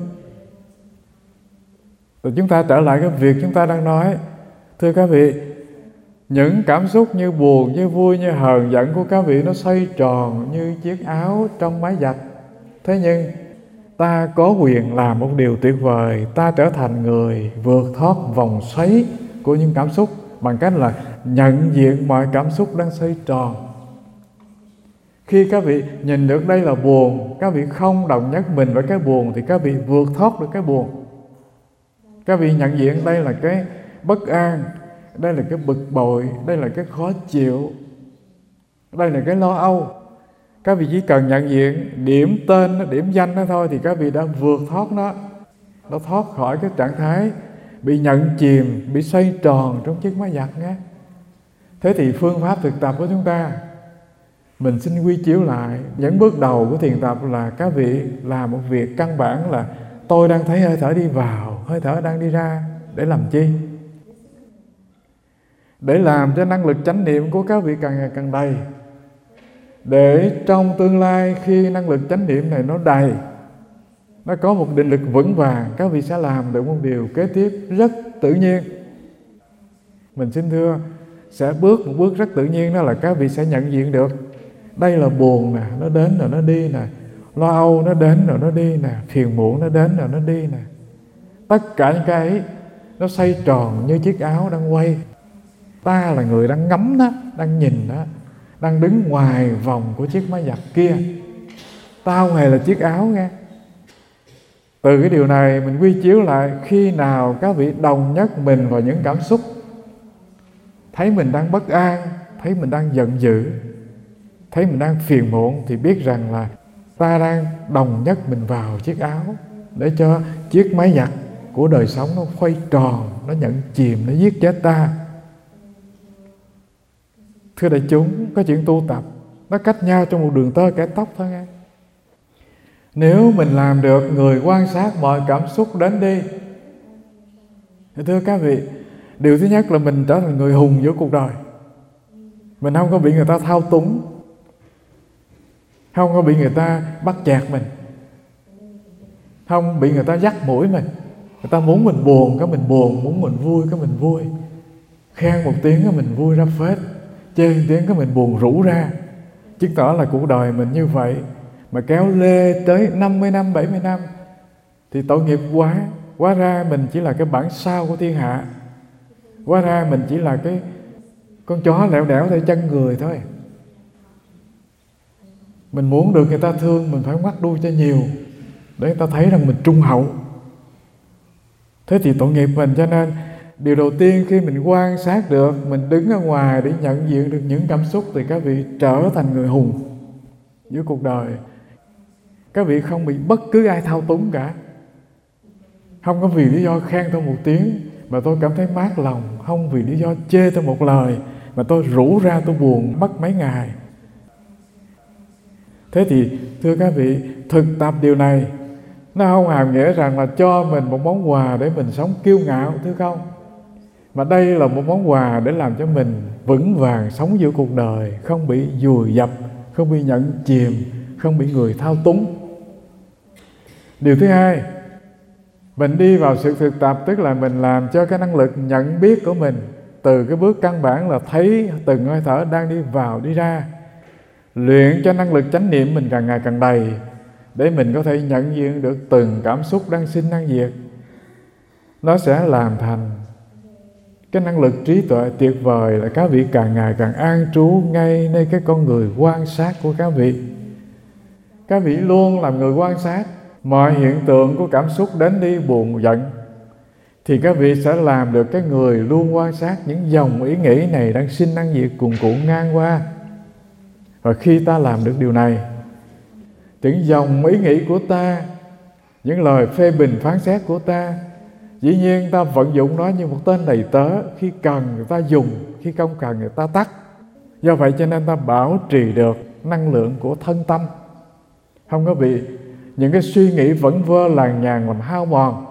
Rồi chúng ta trở lại cái việc chúng ta đang nói. Thưa các vị, những cảm xúc như buồn, như vui, như hờn giận của các vị nó xoay tròn như chiếc áo trong máy giặt. Thế nhưng ta có quyền làm một điều tuyệt vời, ta trở thành người vượt thoát vòng xoáy của những cảm xúc bằng cách là nhận diện mọi cảm xúc đang xoay tròn. Khi các vị nhìn được đây là buồn, các vị không đồng nhất mình với cái buồn, thì các vị vượt thoát được cái buồn. Các vị nhận diện đây là cái bất an, đây là cái bực bội, đây là cái khó chịu, đây là cái lo âu. Các vị chỉ cần nhận diện điểm tên, điểm danh đó thôi, thì các vị đã vượt thoát nó. Nó thoát khỏi cái trạng thái bị nhận chìm, bị xoay tròn trong chiếc máy giặt nhé. Thế thì phương pháp thực tập của chúng ta, mình xin quy chiếu lại những bước đầu của thiền tập là các vị làm một việc căn bản là tôi đang thấy hơi thở đi vào, hơi thở đang đi ra. Để làm chi? Để làm cho năng lực chánh niệm của các vị càng ngày càng đầy. Để trong tương lai khi năng lực chánh niệm này nó đầy, nó có một định lực vững vàng, các vị sẽ làm được một điều kế tiếp rất tự nhiên. Mình xin thưa, sẽ bước một bước rất tự nhiên, đó là các vị sẽ nhận diện được đây là buồn nè, nó đến rồi nó đi nè, lo âu nó đến rồi nó đi nè, phiền muộn nó đến rồi nó đi nè. Tất cả những cái ấy nó xoay tròn như chiếc áo đang quay. Ta là người đang ngắm đó, đang nhìn đó, đang đứng ngoài vòng của chiếc máy giặt kia. Ta không hề là chiếc áo nghe. Từ cái điều này mình quy chiếu lại, khi nào các vị đồng nhất mình vào những cảm xúc, thấy mình đang bất an, thấy mình đang giận dữ, thấy mình đang phiền muộn, thì biết rằng là ta đang đồng nhất mình vào chiếc áo, để cho chiếc máy giặt của đời sống nó quay tròn, nó nhận chìm, nó giết chết ta. Thưa đại chúng, có chuyện tu tập nó cách nhau trong một đường tơ kẻ tóc thôi nghe. Nếu mình làm được người quan sát mọi cảm xúc đến đi, thì thưa các vị, điều thứ nhất là mình trở thành người hùng giữa cuộc đời. Mình không có bị người ta thao túng, không có bị người ta bắt chẹt mình, không bị người ta dắt mũi mình. Người ta muốn mình buồn cái mình buồn, muốn mình vui cái mình vui, khen một tiếng cái mình vui ra phết, chê một tiếng cái mình buồn rũ ra. Chứng tỏ là cuộc đời mình như vậy mà kéo lê tới năm mươi năm, bảy mươi năm thì tội nghiệp quá. Hóa ra mình chỉ là cái bản sao của thiên hạ. Hóa ra mình chỉ là cái con chó lẻo đẻo theo chân người thôi. Mình muốn được người ta thương, mình phải ngoắt đuôi cho nhiều, để người ta thấy rằng mình trung hậu. Thế thì tội nghiệp mình. Cho nên điều đầu tiên khi mình quan sát được, mình đứng ở ngoài để nhận diện được những cảm xúc, thì các vị trở thành người hùng giữa cuộc đời. Các vị không bị bất cứ ai thao túng cả. Không có vì lý do khen tôi một tiếng mà tôi cảm thấy mát lòng, không vì lý do chê tôi một lời mà tôi rũ ra tôi buồn mất mấy ngày. Thế thì thưa các vị, thực tập điều này nó không hàm nghĩa rằng là cho mình một món quà để mình sống kiêu ngạo, thưa không? Mà đây là một món quà để làm cho mình vững vàng sống giữa cuộc đời, không bị vùi dập, không bị nhận chìm, không bị người thao túng. Điều thứ hai, mình đi vào sự thực tập, tức là mình làm cho cái năng lực nhận biết của mình từ cái bước căn bản là thấy từng hơi thở đang đi vào đi ra, luyện cho năng lực chánh niệm mình càng ngày càng đầy, để mình có thể nhận diện được từng cảm xúc đang sinh đang diệt. Nó sẽ làm thành cái năng lực trí tuệ tuyệt vời, là các vị càng ngày càng an trú ngay nơi cái con người quan sát của các vị. Các vị luôn làm người quan sát mọi hiện tượng của cảm xúc đến đi, buồn giận, thì các vị sẽ làm được cái người luôn quan sát những dòng ý nghĩ này đang sinh đang diệt cuồn cuộn ngang qua. Và khi ta làm được điều này, những dòng ý nghĩ của ta, những lời phê bình phán xét của ta, dĩ nhiên ta vận dụng nó như một tên đầy tớ, khi cần người ta dùng, khi không cần người ta tắt. Do vậy cho nên ta bảo trì được năng lượng của thân tâm, không có bị những cái suy nghĩ vẩn vơ làng nhàng làm hao mòn.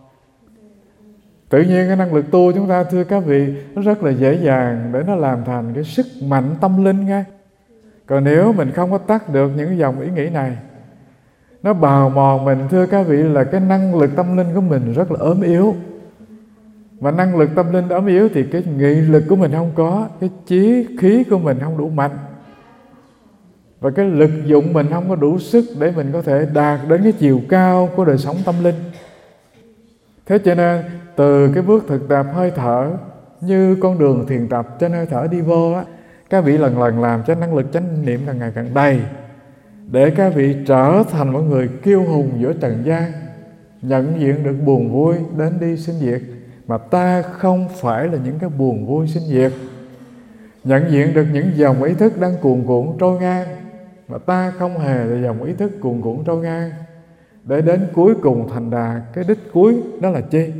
Tự nhiên cái năng lực tu chúng ta, thưa các vị, nó rất là dễ dàng để nó làm thành cái sức mạnh tâm linh nghe. Còn nếu mình không có tắt được những dòng ý nghĩ này, nó bào mòn mình, thưa các vị, là cái năng lực tâm linh của mình rất là ốm yếu. Và năng lực tâm linh ốm yếu thì cái nghị lực của mình không có, cái chí khí của mình không đủ mạnh, và cái lực dụng mình không có đủ sức để mình có thể đạt đến cái chiều cao của đời sống tâm linh. Thế cho nên từ cái bước thực tập hơi thở, như con đường thiền tập trên hơi thở đi vô á, các vị lần lần làm cho năng lực chánh niệm càng ngày càng đầy, để các vị trở thành một người kiêu hùng giữa trần gian, nhận diện được buồn vui đến đi sinh diệt, mà ta không phải là những cái buồn vui sinh diệt. Nhận diện được những dòng ý thức đang cuồn cuộn trôi ngang, mà ta không hề là dòng ý thức cuồn cuộn trôi ngang, để đến cuối cùng thành đạt cái đích cuối đó là chi?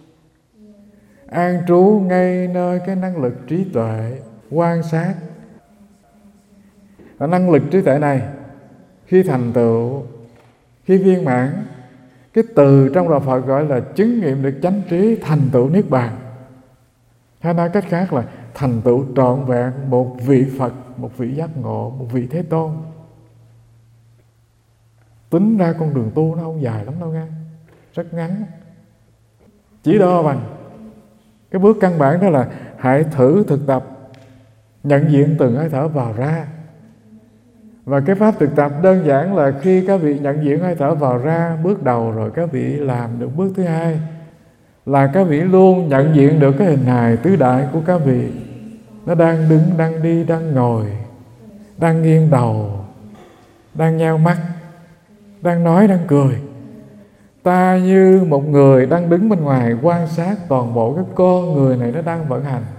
An trú ngay nơi cái năng lực trí tuệ quan sát. Và năng lực trí tuệ này khi thành tựu, khi viên mãn, cái từ trong đạo Phật gọi là chứng nghiệm được chánh trí, thành tựu niết bàn. Hay nói cách khác là thành tựu trọn vẹn một vị Phật, một vị giác ngộ, một vị Thế Tôn. Tính ra con đường tu nó không dài lắm đâu nghe, rất ngắn. Chỉ đo bằng cái bước căn bản, đó là hãy thử thực tập nhận diện từng hơi thở vào ra. Và cái pháp thực tập đơn giản là khi các vị nhận diện hơi thở vào ra bước đầu rồi, các vị làm được bước thứ hai là các vị luôn nhận diện được cái hình hài tứ đại của các vị. Nó đang đứng, đang đi, đang ngồi, đang nghiêng đầu, đang nheo mắt, đang nói, đang cười. Ta như một người đang đứng bên ngoài quan sát toàn bộ cái con người này nó đang vận hành.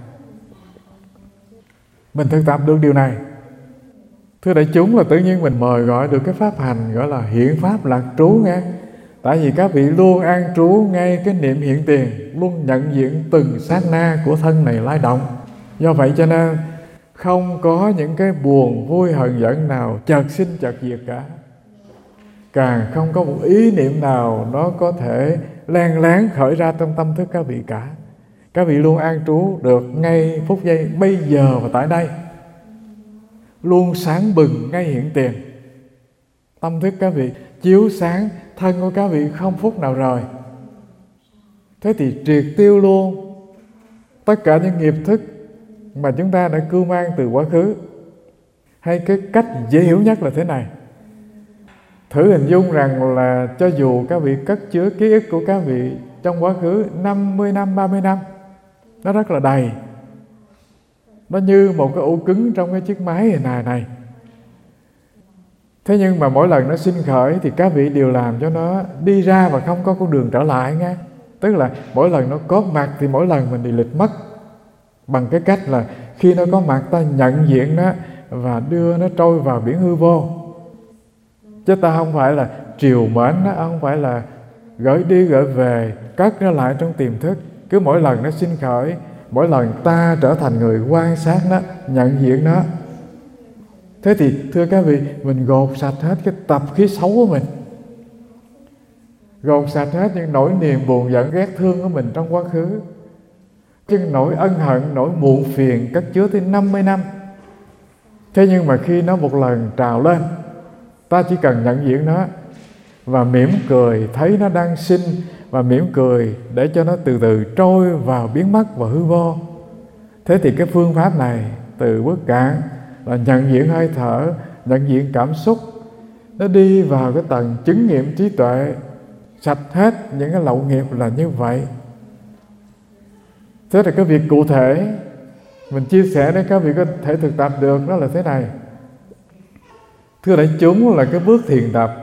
Mình thực tập được điều này, thưa đại chúng, là tự nhiên mình mời gọi được cái pháp hành gọi là hiện pháp lạc trú nghe. Tại vì các vị luôn an trú ngay cái niệm hiện tiền, luôn nhận diện từng sát na của thân này lay động. Do vậy cho nên không có những cái buồn vui hờn giận nào chợt sinh chợt diệt cả. Càng không có một ý niệm nào nó có thể len lén khởi ra trong tâm thức các vị cả. Các vị luôn an trú được ngay phút giây bây giờ và tại đây, luôn sáng bừng ngay hiện tiền. Tâm thức các vị chiếu sáng, thân của các vị không phút nào rời. Thế thì triệt tiêu luôn tất cả những nghiệp thức mà chúng ta đã cưu mang từ quá khứ. Hay cái cách dễ hiểu nhất là thế này: thử hình dung rằng là cho dù các vị cất chứa ký ức của các vị trong quá khứ năm mươi năm, ba mươi năm, nó rất là đầy. Nó như một cái ổ cứng trong cái chiếc máy hình hài này. Thế nhưng mà mỗi lần nó sinh khởi thì các vị đều làm cho nó đi ra và không có con đường trở lại nghe. Tức là mỗi lần nó có mặt thì mỗi lần mình đi lịch mất. Bằng cái cách là khi nó có mặt ta nhận diện nó và đưa nó trôi vào biển hư vô. Chứ ta không phải là triều mến nó, không phải là gửi đi gửi về, cất nó lại trong tiềm thức. Cứ mỗi lần nó sinh khởi, mỗi lần ta trở thành người quan sát nó, nhận diện nó. Thế thì thưa các vị, mình gột sạch hết cái tập khí xấu của mình, gột sạch hết những nỗi niềm buồn giận ghét thương của mình trong quá khứ, cái nỗi ân hận, nỗi muộn phiền cất chứa tới năm mươi năm. Thế nhưng mà khi nó một lần trào lên, ta chỉ cần nhận diện nó và mỉm cười thấy nó đang sinh, và mỉm cười để cho nó từ từ trôi vào biến mất và hư vô. Thế thì cái phương pháp này từ bước cạn là nhận diện hơi thở, nhận diện cảm xúc, nó đi vào cái tầng chứng nghiệm trí tuệ, sạch hết những cái lậu nghiệp là như vậy. Thế là cái việc cụ thể mình chia sẻ để các vị có thể thực tập được đó là thế này. Thưa đại chúng, là cái bước thiền tập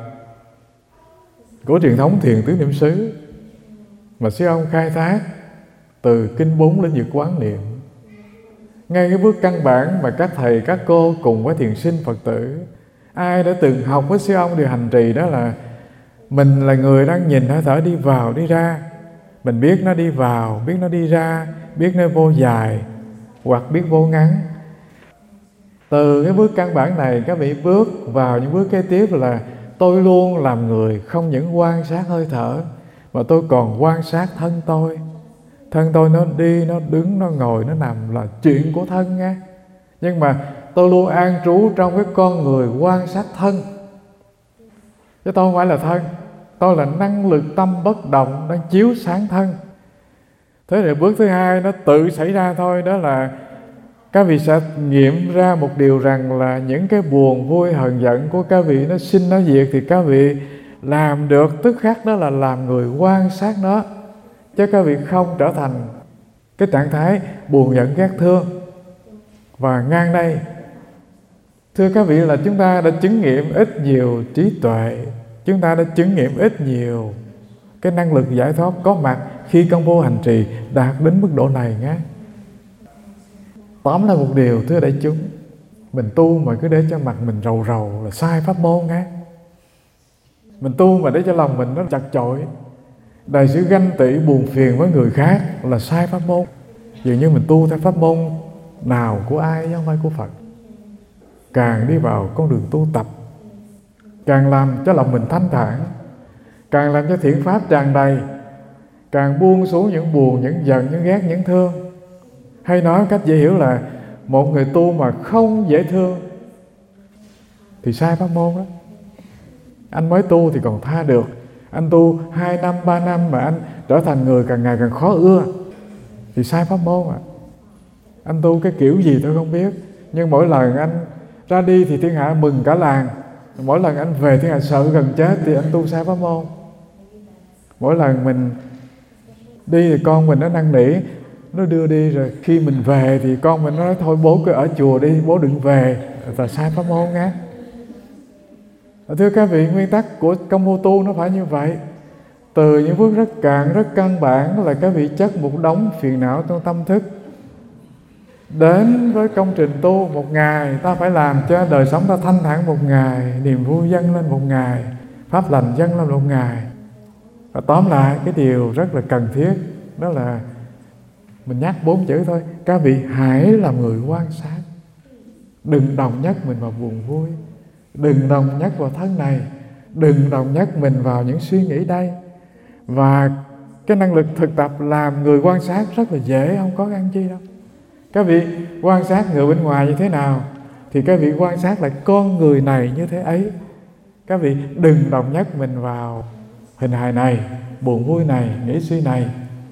của truyền thống thiền tứ niệm xứ mà sư ông khai thác từ kinh bốn lĩnh vực quán niệm. Ngay cái bước căn bản mà các thầy các cô cùng với thiền sinh Phật tử, ai đã từng học với sư ông đều hành trì, đó là mình là người đang nhìn hơi thở đi vào đi ra. Mình biết nó đi vào, biết nó đi ra, biết nó vô dài hoặc biết vô ngắn. Từ cái bước căn bản này các vị bước vào những bước kế tiếp là tôi luôn làm người không những quan sát hơi thở mà tôi còn quan sát thân tôi. Thân tôi nó đi, nó đứng, nó ngồi, nó nằm là chuyện của thân nghe. Nhưng mà tôi luôn an trú trong cái con người quan sát thân. Chứ tôi không phải là thân, tôi là năng lực tâm bất động đang chiếu sáng thân. Thế thì bước thứ hai nó tự xảy ra thôi, đó là các vị sẽ nghiệm ra một điều rằng là những cái buồn vui hờn giận của các vị nó sinh nó diệt thì các vị làm được tức khắc, đó là làm người quan sát nó. Chứ các vị không trở thành cái trạng thái buồn giận ghét thương. Và ngang đây, thưa các vị, là chúng ta đã chứng nghiệm ít nhiều trí tuệ, chúng ta đã chứng nghiệm ít nhiều cái năng lực giải thoát có mặt khi công phu hành trì đạt đến mức độ này nhé. Tóm lại một điều thưa đại chúng, mình tu mà cứ để cho mặt mình rầu rầu là sai pháp môn nhé. Mình tu mà để cho lòng mình nó chật chội, đầy sự ganh tị buồn phiền với người khác là sai pháp môn. Dường như mình tu theo pháp môn nào của ai chứ không phải của Phật. Càng đi vào con đường tu tập, càng làm cho lòng mình thanh thản, càng làm cho thiện pháp tràn đầy, càng buông xuống những buồn, những giận, những ghét, những thương. Hay nói cách dễ hiểu là một người tu mà không dễ thương thì sai pháp môn đó. Anh mới tu thì còn tha được, anh tu hai năm, ba năm mà anh trở thành người càng ngày càng khó ưa thì sai pháp môn à. Anh tu cái kiểu gì tôi không biết, nhưng mỗi lần anh ra đi thì thiên hạ mừng cả làng, mỗi lần anh về thiên hạ sợ gần chết thì anh tu sai pháp môn. Mỗi lần mình đi thì con mình nó năn nỉ, nó đưa đi rồi khi mình về thì con mình nói thôi bố cứ ở chùa đi, bố đừng về, là sai pháp môn nghe. Thưa các vị, nguyên tắc của công phu tu nó phải như vậy. Từ những bước rất cạn, rất căn bản là các vị chất một đống phiền não trong tâm thức, đến với công trình tu một ngày ta phải làm cho đời sống ta thanh thản một ngày, niềm vui dâng lên một ngày, pháp lành dâng lên một ngày. Và tóm lại cái điều rất là cần thiết đó là mình nhắc bốn chữ thôi: các vị hãy làm người quan sát. Đừng đồng nhất mình vào buồn vui, đừng đồng nhất vào thân này, đừng đồng nhất mình vào những suy nghĩ đây. Và cái năng lực thực tập làm người quan sát rất là dễ, không có ăn chi đâu. Các vị quan sát người bên ngoài như thế nào thì các vị quan sát lại con người này như thế ấy. Các vị đừng đồng nhất mình vào hình hài này, buồn vui này, nghĩ suy này.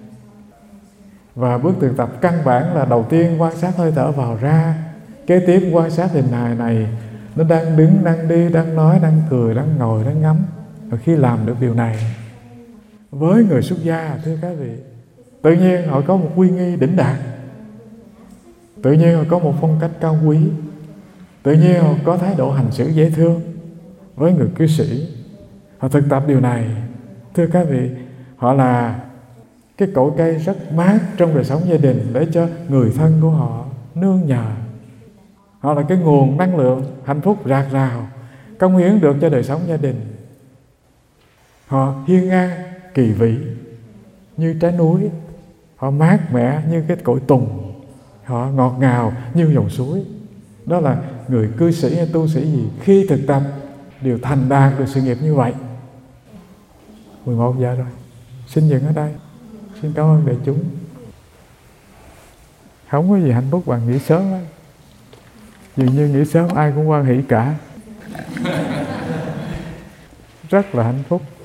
Và bước thực tập căn bản là đầu tiên quan sát hơi thở vào ra, kế tiếp quan sát hình hài này, nó đang đứng, đang đi, đang nói, đang cười, đang ngồi, đang ngắm. Và khi làm được điều này với người xuất gia, thưa các vị, tự nhiên họ có một uy nghi đỉnh đạt, tự nhiên họ có một phong cách cao quý, tự nhiên họ có thái độ hành xử dễ thương với người cư sĩ. Họ thực tập điều này, thưa các vị, họ là cái cội cây rất mát trong đời sống gia đình để cho người thân của họ nương nhờ. Họ là cái nguồn năng lượng hạnh phúc rạc rào, cống hiến được cho đời sống gia đình. Họ hiên ngang kỳ vĩ như trái núi, họ mát mẻ như cái cội tùng, họ ngọt ngào như dòng suối. Đó là người cư sĩ hay tu sĩ gì khi thực tập đều thành đạt được sự nghiệp như vậy. mười một giờ rồi, xin dừng ở đây. Xin cảm ơn đại chúng. Không có gì hạnh phúc bằng nghỉ sớm ấy. Dường như nghỉ sớm ai cũng hoan hỷ cả. Rất là hạnh phúc.